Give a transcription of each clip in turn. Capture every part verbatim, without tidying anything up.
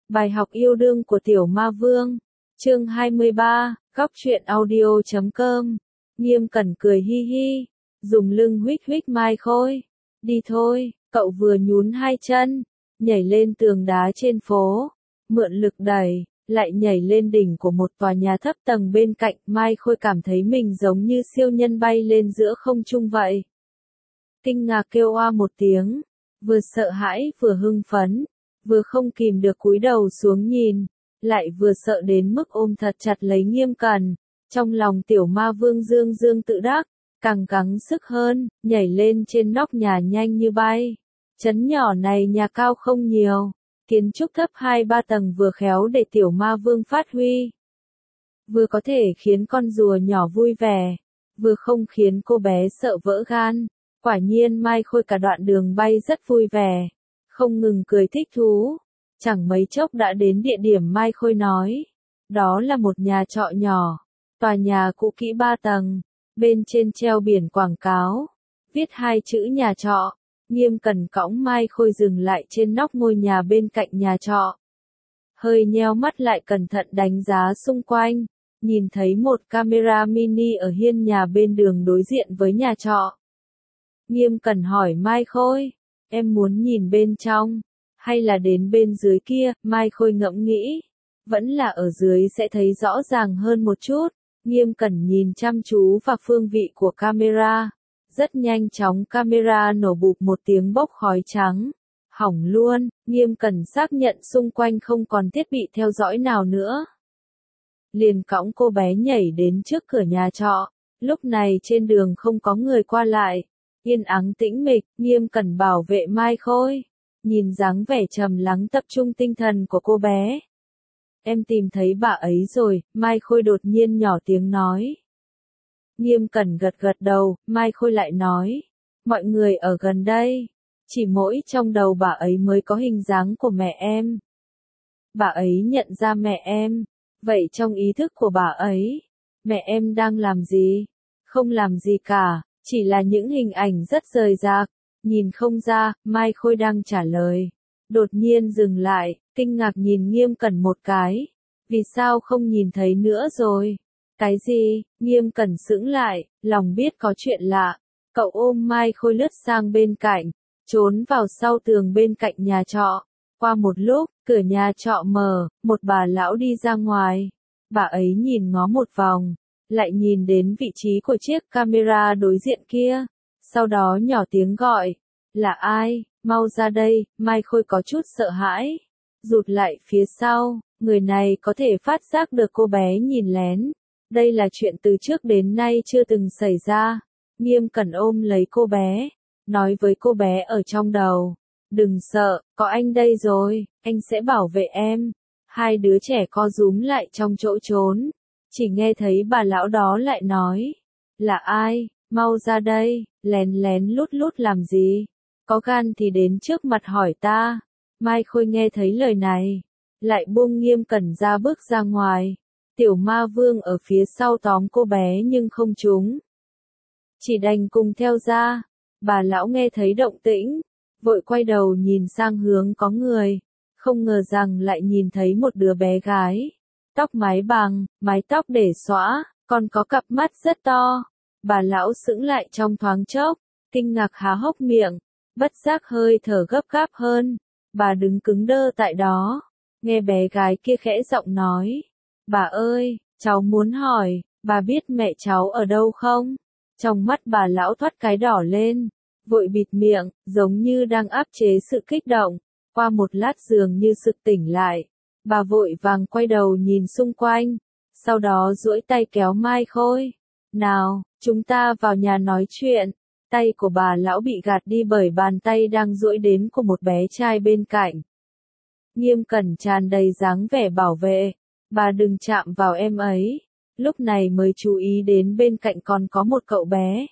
Bài học yêu đương của Tiểu Ma Vương, chương hai mươi ba, góc truyện audio chấm com. Nghiêm Cẩn cười hi hi, dùng lưng huých huých Mai Khôi. Đi thôi, cậu vừa nhún hai chân, nhảy lên tường đá trên phố, mượn lực đẩy, lại nhảy lên đỉnh của một tòa nhà thấp tầng bên cạnh. Mai Khôi cảm thấy mình giống như siêu nhân bay lên giữa không trung vậy. Kinh ngạc kêu oa một tiếng, vừa sợ hãi vừa hưng phấn, vừa không kìm được cúi đầu xuống nhìn, lại vừa sợ đến mức ôm thật chặt lấy Nghiêm Cẩn. Trong lòng Tiểu Ma Vương dương dương tự đắc, càng gắng sức hơn, nhảy lên trên nóc nhà nhanh như bay. Trấn nhỏ này nhà cao không nhiều, kiến trúc thấp hai ba tầng vừa khéo để Tiểu Ma Vương phát huy. Vừa có thể khiến con rùa nhỏ vui vẻ, vừa không khiến cô bé sợ vỡ gan. Quả nhiên Mai Khôi cả đoạn đường bay rất vui vẻ, không ngừng cười thích thú. Chẳng mấy chốc đã đến địa điểm Mai Khôi nói. Đó là một nhà trọ nhỏ, tòa nhà cũ kỹ ba tầng, bên trên treo biển quảng cáo, viết hai chữ nhà trọ. Nghiêm Cẩn cõng Mai Khôi dừng lại trên nóc ngôi nhà bên cạnh nhà trọ. Hơi nheo mắt lại cẩn thận đánh giá xung quanh, nhìn thấy một camera mini ở hiên nhà bên đường đối diện với nhà trọ. Nghiêm Cẩn hỏi Mai Khôi, em muốn nhìn bên trong, hay là đến bên dưới kia? Mai Khôi ngẫm nghĩ, vẫn là ở dưới sẽ thấy rõ ràng hơn một chút. Nghiêm Cẩn nhìn chăm chú vào phương vị của camera. Rất nhanh chóng camera nổ bụp một tiếng bốc khói trắng. Hỏng luôn, Nghiêm Cẩn xác nhận xung quanh không còn thiết bị theo dõi nào nữa. Liền cõng cô bé nhảy đến trước cửa nhà trọ. Lúc này trên đường không có người qua lại. Yên ắng tĩnh mịch. Nghiêm Cẩn bảo vệ Mai Khôi. Nhìn dáng vẻ trầm lắng tập trung tinh thần của cô bé. Em tìm thấy bà ấy rồi, Mai Khôi đột nhiên nhỏ tiếng nói. Nghiêm Cẩn gật gật đầu, Mai Khôi lại nói. Mọi người ở gần đây, chỉ mỗi trong đầu bà ấy mới có hình dáng của mẹ em. Bà ấy nhận ra mẹ em, vậy trong ý thức của bà ấy, mẹ em đang làm gì? Không làm gì cả, chỉ là những hình ảnh rất rời rạc, nhìn không ra. Mai Khôi đang trả lời. Đột nhiên dừng lại, kinh ngạc nhìn Nghiêm Cẩn một cái. Vì sao không nhìn thấy nữa rồi? Cái gì? Nghiêm Cẩn sững lại, lòng biết có chuyện lạ. Cậu ôm Mai Khôi lướt sang bên cạnh, trốn vào sau tường bên cạnh nhà trọ. Qua một lúc, cửa nhà trọ mở, một bà lão đi ra ngoài. Bà ấy nhìn ngó một vòng, lại nhìn đến vị trí của chiếc camera đối diện kia. Sau đó nhỏ tiếng gọi. Là ai? Mau ra đây. Mai Khôi có chút sợ hãi, rụt lại phía sau. Người này có thể phát giác được cô bé nhìn lén. Đây là chuyện từ trước đến nay chưa từng xảy ra. Nghiêm Cẩn ôm lấy cô bé, nói với cô bé ở trong đầu. Đừng sợ, có anh đây rồi, anh sẽ bảo vệ em. Hai đứa trẻ co rúm lại trong chỗ trốn. Chỉ nghe thấy bà lão đó lại nói. Là ai? Mau ra đây, lén lén lút lút làm gì? Có gan thì đến trước mặt hỏi ta. Mai Khôi nghe thấy lời này, lại buông Nghiêm Cẩn ra bước ra ngoài. Tiểu Ma Vương ở phía sau tóm cô bé nhưng không trúng. Chỉ đành cùng theo ra. Bà lão nghe thấy động tĩnh, vội quay đầu nhìn sang hướng có người. Không ngờ rằng lại nhìn thấy một đứa bé gái. Tóc mái bằng, mái tóc để xõa, còn có cặp mắt rất to. Bà lão sững lại trong thoáng chốc, kinh ngạc há hốc miệng, bất giác hơi thở gấp gáp hơn. Bà đứng cứng đơ tại đó, nghe bé gái kia khẽ giọng nói. Bà ơi, cháu muốn hỏi, bà biết mẹ cháu ở đâu không? Trong mắt bà lão thoát cái đỏ lên, vội bịt miệng, giống như đang áp chế sự kích động. Qua một lát dường như sực tỉnh lại, bà vội vàng quay đầu nhìn xung quanh, sau đó duỗi tay kéo Mai Khôi. Nào, chúng ta vào nhà nói chuyện. Tay của bà lão bị gạt đi bởi bàn tay đang duỗi đến của một bé trai bên cạnh. Nghiêm Cẩn tràn đầy dáng vẻ bảo vệ. Bà đừng chạm vào em ấy. Lúc này mới chú ý đến bên cạnh còn có một cậu bé.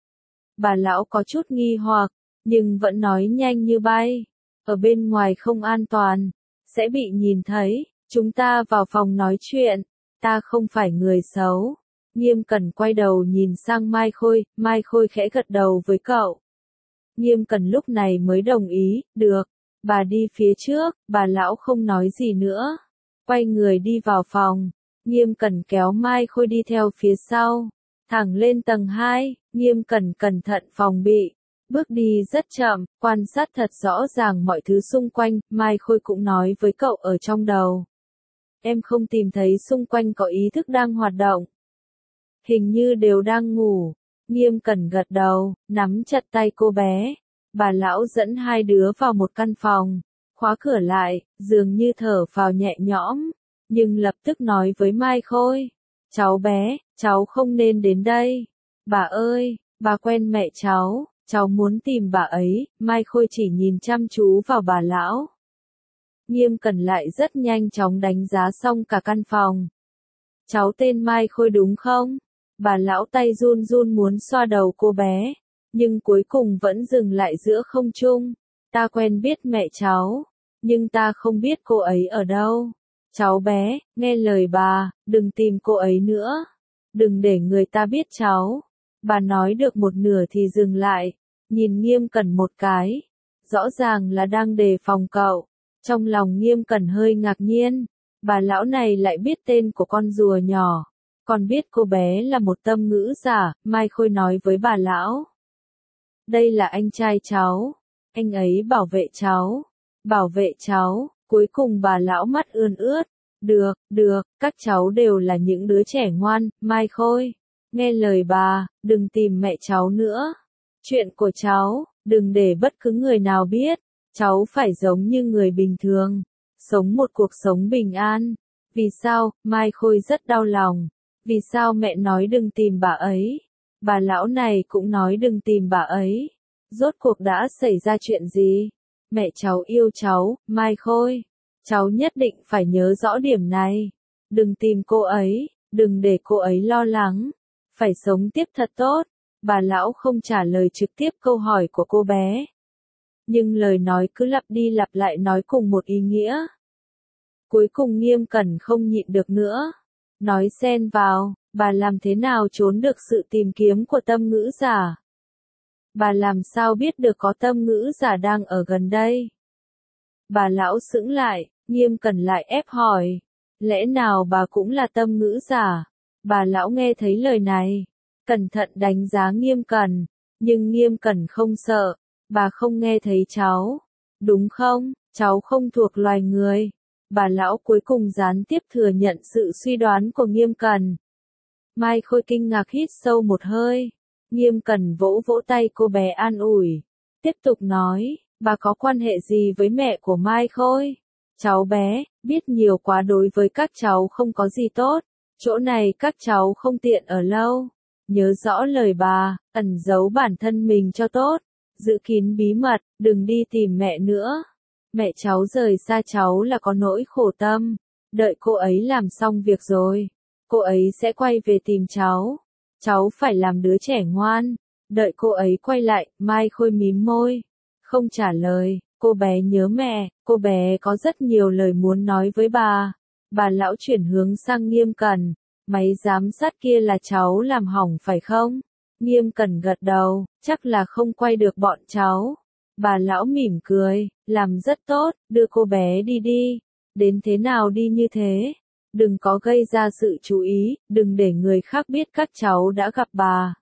Bà lão có chút nghi hoặc, nhưng vẫn nói nhanh như bay. Ở bên ngoài không an toàn, sẽ bị nhìn thấy. Chúng ta vào phòng nói chuyện. Ta không phải người xấu. Nghiêm Cẩn quay đầu nhìn sang Mai Khôi. Mai Khôi khẽ gật đầu với cậu. Nghiêm Cẩn lúc này mới đồng ý. Được. Bà đi phía trước, bà lão không nói gì nữa. Quay người đi vào phòng. Nghiêm Cẩn kéo Mai Khôi đi theo phía sau. Thẳng lên tầng hai, Nghiêm Cẩn cẩn thận phòng bị. Bước đi rất chậm, quan sát thật rõ ràng mọi thứ xung quanh, Mai Khôi cũng nói với cậu ở trong đầu. Em không tìm thấy xung quanh có ý thức đang hoạt động. Hình như đều đang ngủ. Nghiêm Cẩn gật đầu, nắm chặt tay cô bé. Bà lão dẫn hai đứa vào một căn phòng, khóa cửa lại, dường như thở phào nhẹ nhõm, nhưng lập tức nói với Mai Khôi. Cháu bé, cháu không nên đến đây. Bà ơi, bà quen mẹ cháu, cháu muốn tìm bà ấy. Mai Khôi chỉ nhìn chăm chú vào bà lão. Nghiêm Cẩn lại rất nhanh chóng đánh giá xong cả căn phòng. Cháu tên Mai Khôi đúng không? Bà lão tay run run muốn xoa đầu cô bé, nhưng cuối cùng vẫn dừng lại giữa không trung. Ta quen biết mẹ cháu, nhưng ta không biết cô ấy ở đâu. Cháu bé, nghe lời bà, đừng tìm cô ấy nữa. Đừng để người ta biết cháu. Bà nói được một nửa thì dừng lại, nhìn Nghiêm Cẩn một cái. Rõ ràng là đang đề phòng cậu. Trong lòng Nghiêm Cẩn hơi ngạc nhiên. Bà lão này lại biết tên của con rùa nhỏ. Còn biết cô bé là một tâm ngữ giả. Mai Khôi nói với bà lão. Đây là anh trai cháu. Anh ấy bảo vệ cháu. Bảo vệ cháu. Cuối cùng bà lão mắt ươn ướt. Được, được, các cháu đều là những đứa trẻ ngoan. Mai Khôi, nghe lời bà, đừng tìm mẹ cháu nữa. Chuyện của cháu, đừng để bất cứ người nào biết. Cháu phải giống như người bình thường. Sống một cuộc sống bình an. Vì sao? Mai Khôi rất đau lòng. Vì sao mẹ nói đừng tìm bà ấy? Bà lão này cũng nói đừng tìm bà ấy. Rốt cuộc đã xảy ra chuyện gì? Mẹ cháu yêu cháu, Mai Khôi. Cháu nhất định phải nhớ rõ điểm này. Đừng tìm cô ấy, đừng để cô ấy lo lắng. Phải sống tiếp thật tốt. Bà lão không trả lời trực tiếp câu hỏi của cô bé. Nhưng lời nói cứ lặp đi lặp lại nói cùng một ý nghĩa. Cuối cùng Nghiêm Cẩn không nhịn được nữa. Nói xen vào, bà làm thế nào trốn được sự tìm kiếm của tâm ngữ giả? Bà làm sao biết được có tâm ngữ giả đang ở gần đây? Bà lão sững lại, Nghiêm Cẩn lại ép hỏi. Lẽ nào bà cũng là tâm ngữ giả? Bà lão nghe thấy lời này, cẩn thận đánh giá Nghiêm Cẩn, nhưng Nghiêm Cẩn không sợ. Bà không nghe thấy cháu, đúng không? Cháu không thuộc loài người. Bà lão cuối cùng gián tiếp thừa nhận sự suy đoán của Nghiêm Cẩn. Mai Khôi kinh ngạc hít sâu một hơi. Nghiêm Cẩn vỗ vỗ tay cô bé an ủi. Tiếp tục nói, bà có quan hệ gì với mẹ của Mai Khôi? Cháu bé, biết nhiều quá đối với các cháu không có gì tốt. Chỗ này các cháu không tiện ở lâu. Nhớ rõ lời bà, ẩn giấu bản thân mình cho tốt. Giữ kín bí mật, đừng đi tìm mẹ nữa. Mẹ cháu rời xa cháu là có nỗi khổ tâm. Đợi cô ấy làm xong việc rồi, cô ấy sẽ quay về tìm cháu. Cháu phải làm đứa trẻ ngoan. Đợi cô ấy quay lại. Mai Khôi mím môi, không trả lời. Cô bé nhớ mẹ, cô bé có rất nhiều lời muốn nói với bà. Bà lão chuyển hướng sang Nghiêm Cẩn. Máy giám sát kia là cháu làm hỏng phải không? Nghiêm Cẩn gật đầu, chắc là không quay được bọn cháu. Bà lão mỉm cười, làm rất tốt, đưa cô bé đi đi. Đến thế nào đi như thế? Đừng có gây ra sự chú ý, đừng để người khác biết các cháu đã gặp bà.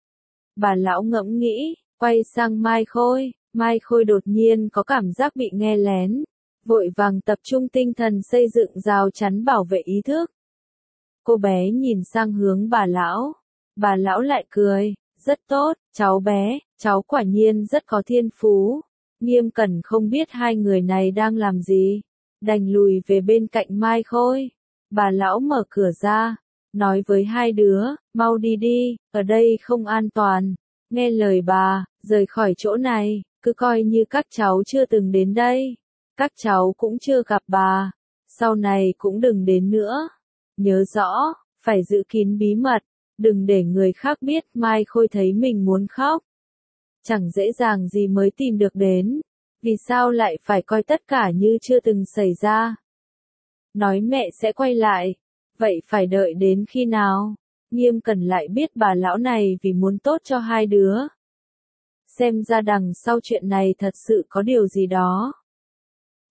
Bà lão ngẫm nghĩ, quay sang Mai Khôi. Mai Khôi đột nhiên có cảm giác bị nghe lén. Vội vàng tập trung tinh thần xây dựng rào chắn bảo vệ ý thức. Cô bé nhìn sang hướng bà lão. Bà lão lại cười, rất tốt, cháu bé, cháu quả nhiên rất có thiên phú. Nghiêm Cẩn không biết hai người này đang làm gì. Đành lùi về bên cạnh Mai Khôi. Bà lão mở cửa ra, nói với hai đứa, mau đi đi, ở đây không an toàn. Nghe lời bà, rời khỏi chỗ này, cứ coi như các cháu chưa từng đến đây. Các cháu cũng chưa gặp bà. Sau này cũng đừng đến nữa. Nhớ rõ, phải giữ kín bí mật. Đừng để người khác biết. Mai Khôi thấy mình muốn khóc. Chẳng dễ dàng gì mới tìm được đến. Vì sao lại phải coi tất cả như chưa từng xảy ra? Nói mẹ sẽ quay lại. Vậy phải đợi đến khi nào? Nghiêm Cẩn lại biết bà lão này vì muốn tốt cho hai đứa. Xem ra đằng sau chuyện này thật sự có điều gì đó.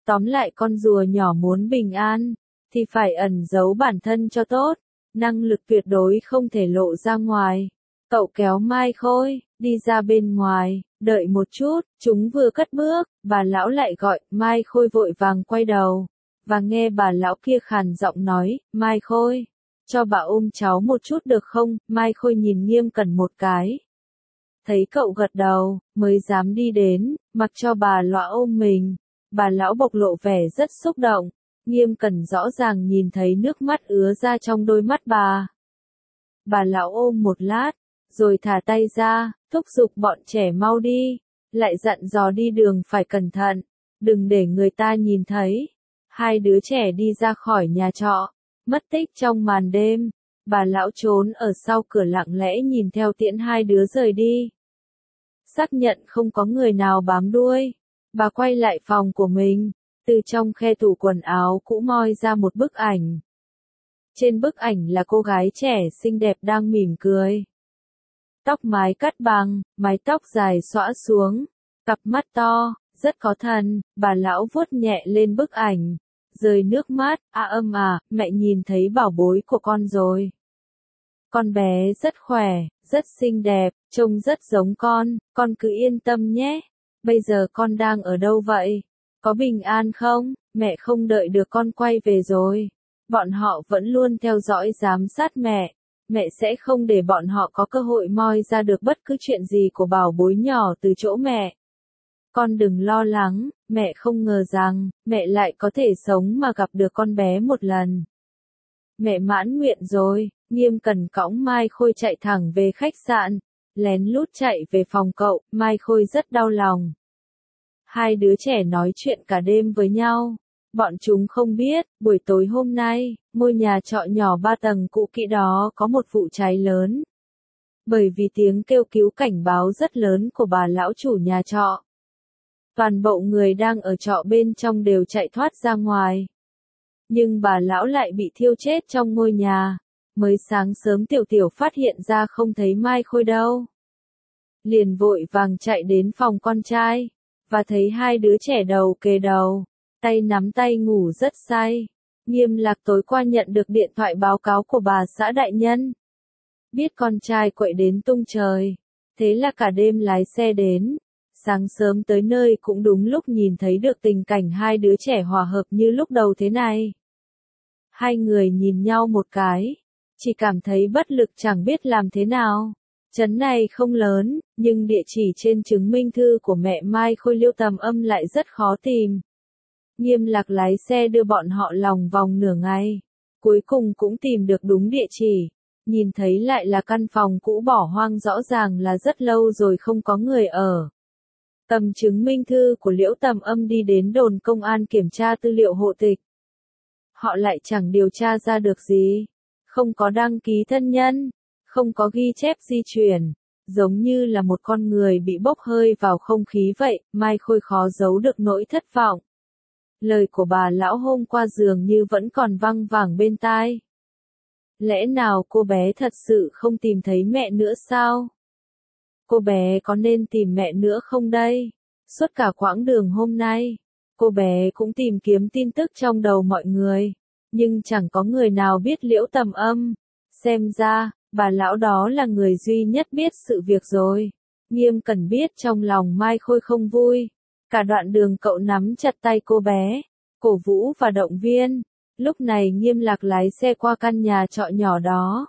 Tóm lại con rùa nhỏ muốn bình an, thì phải ẩn giấu bản thân cho tốt, năng lực tuyệt đối không thể lộ ra ngoài. Cậu kéo Mai Khôi, đi ra bên ngoài, đợi một chút, chúng vừa cất bước, bà lão lại gọi, Mai Khôi vội vàng quay đầu, và nghe bà lão kia khàn giọng nói, Mai Khôi, cho bà ôm cháu một chút được không? Mai Khôi nhìn Nghiêm Cẩn một cái. Thấy cậu gật đầu, mới dám đi đến, mặc cho bà lão ôm mình. Bà lão bộc lộ vẻ rất xúc động, Nghiêm Cẩn rõ ràng nhìn thấy nước mắt ứa ra trong đôi mắt bà. Bà lão ôm một lát, rồi thả tay ra, thúc giục bọn trẻ mau đi, lại dặn dò đi đường phải cẩn thận, đừng để người ta nhìn thấy. Hai đứa trẻ đi ra khỏi nhà trọ, mất tích trong màn đêm, bà lão trốn ở sau cửa lặng lẽ nhìn theo tiễn hai đứa rời đi. Xác nhận không có người nào bám đuôi, bà quay lại phòng của mình, từ trong khe tủ quần áo cũ moi ra một bức ảnh. Trên bức ảnh là cô gái trẻ xinh đẹp đang mỉm cười. Tóc mái cắt bằng, mái tóc dài xõa xuống, cặp mắt to, rất có thần, bà lão vuốt nhẹ lên bức ảnh, rơi nước mắt, a âm à, mẹ nhìn thấy bảo bối của con rồi. Con bé rất khỏe, rất xinh đẹp, trông rất giống con, con cứ yên tâm nhé. Bây giờ con đang ở đâu vậy? Có bình an không? Mẹ không đợi được con quay về rồi. Bọn họ vẫn luôn theo dõi giám sát mẹ. Mẹ sẽ không để bọn họ có cơ hội moi ra được bất cứ chuyện gì của bảo bối nhỏ từ chỗ mẹ. Con đừng lo lắng, mẹ không ngờ rằng, mẹ lại có thể sống mà gặp được con bé một lần. Mẹ mãn nguyện rồi. Nghiêm Cẩn cõng Mai Khôi chạy thẳng về khách sạn, lén lút chạy về phòng cậu, Mai Khôi rất đau lòng. Hai đứa trẻ nói chuyện cả đêm với nhau, bọn chúng không biết, buổi tối hôm nay, ngôi nhà trọ nhỏ ba tầng cũ kỹ đó có một vụ cháy lớn. Bởi vì tiếng kêu cứu cảnh báo rất lớn của bà lão chủ nhà trọ. Toàn bộ người đang ở trọ bên trong đều chạy thoát ra ngoài. Nhưng bà lão lại bị thiêu chết trong ngôi nhà. Mới sáng sớm Tiểu Tiểu phát hiện ra không thấy Mai Khôi đâu. Liền vội vàng chạy đến phòng con trai, và thấy hai đứa trẻ đầu kề đầu, tay nắm tay ngủ rất say. Nghiêm Lạc tối qua nhận được điện thoại báo cáo của bà xã đại nhân. Biết con trai quậy đến tung trời, thế là cả đêm lái xe đến. Sáng sớm tới nơi cũng đúng lúc nhìn thấy được tình cảnh hai đứa trẻ hòa hợp như lúc đầu thế này. Hai người nhìn nhau một cái, chỉ cảm thấy bất lực chẳng biết làm thế nào. Trấn này không lớn, nhưng địa chỉ trên chứng minh thư của mẹ Mai Khôi Liêu Tầm Âm lại rất khó tìm. Nghiêm Lạc lái xe đưa bọn họ lòng vòng nửa ngày, cuối cùng cũng tìm được đúng địa chỉ. Nhìn thấy lại là căn phòng cũ bỏ hoang, rõ ràng là rất lâu rồi không có người ở. Cầm chứng minh thư của Liễu Tầm Âm đi đến đồn công an kiểm tra tư liệu hộ tịch. Họ lại chẳng điều tra ra được gì. Không có đăng ký thân nhân, không có ghi chép di chuyển, giống như là một con người bị bốc hơi vào không khí vậy. Mai Khôi khó giấu được nỗi thất vọng. Lời của bà lão hôm qua dường như vẫn còn văng vẳng bên tai. Lẽ nào cô bé thật sự không tìm thấy mẹ nữa sao? Cô bé có nên tìm mẹ nữa không đây? Suốt cả quãng đường hôm nay, cô bé cũng tìm kiếm tin tức trong đầu mọi người, nhưng chẳng có người nào biết Liễu Tầm Âm. Xem ra, bà lão đó là người duy nhất biết sự việc rồi. Nghiêm Cẩn biết trong lòng Mai Khôi không vui. Cả đoạn đường cậu nắm chặt tay cô bé, cổ vũ và động viên. Lúc này Nghiêm Lạc lái xe qua căn nhà trọ nhỏ đó.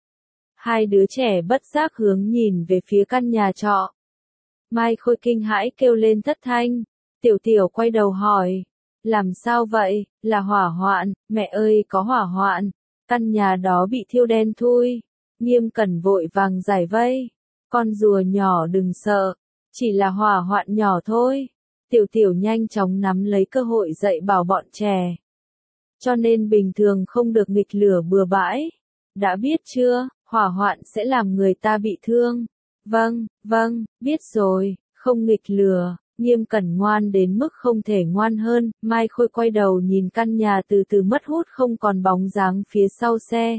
Hai đứa trẻ bất giác hướng nhìn về phía căn nhà trọ. Mai Khôi kinh hãi kêu lên thất thanh. Tiểu Tiểu quay đầu hỏi. Làm sao vậy? Là hỏa hoạn, mẹ ơi có hỏa hoạn. Căn nhà đó bị thiêu đen thui. Nghiêm Cẩn vội vàng giải vây. Con rùa nhỏ đừng sợ. Chỉ là hỏa hoạn nhỏ thôi. Tiểu Tiểu nhanh chóng nắm lấy cơ hội dạy bảo bọn trẻ. Cho nên bình thường không được nghịch lửa bừa bãi. Đã biết chưa, hỏa hoạn sẽ làm người ta bị thương. Vâng, vâng, biết rồi, không nghịch lửa. Nghiêm Cẩn ngoan đến mức không thể ngoan hơn. Mai Khôi quay đầu nhìn căn nhà từ từ mất hút không còn bóng dáng phía sau xe.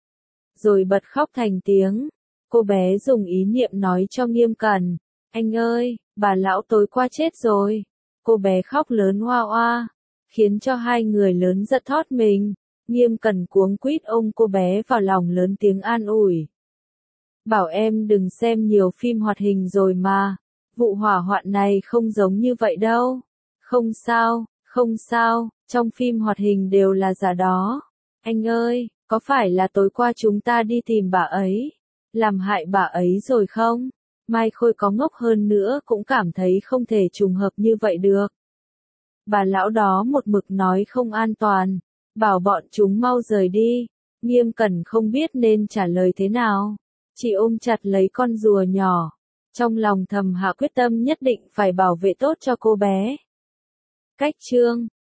Rồi bật khóc thành tiếng. Cô bé dùng ý niệm nói cho Nghiêm Cẩn. Anh ơi, bà lão tối qua chết rồi. Cô bé khóc lớn oa oa. khiến cho hai người lớn giật thót mình. Nghiêm Cẩn cuống quýt ôm cô bé vào lòng lớn tiếng an ủi. Bảo em đừng xem nhiều phim hoạt hình rồi mà, vụ hỏa hoạn này không giống như vậy đâu. Không sao, không sao, trong phim hoạt hình đều là giả đó. Anh ơi, có phải là tối qua chúng ta đi tìm bà ấy, làm hại bà ấy rồi không? Mai Khôi có ngốc hơn nữa cũng cảm thấy không thể trùng hợp như vậy được. Bà lão đó một mực nói không an toàn, bảo bọn chúng mau rời đi. Nghiêm Cẩn không biết nên trả lời thế nào. Chị ôm chặt lấy con rùa nhỏ, trong lòng thầm hạ quyết tâm nhất định phải bảo vệ tốt cho cô bé. Cách chương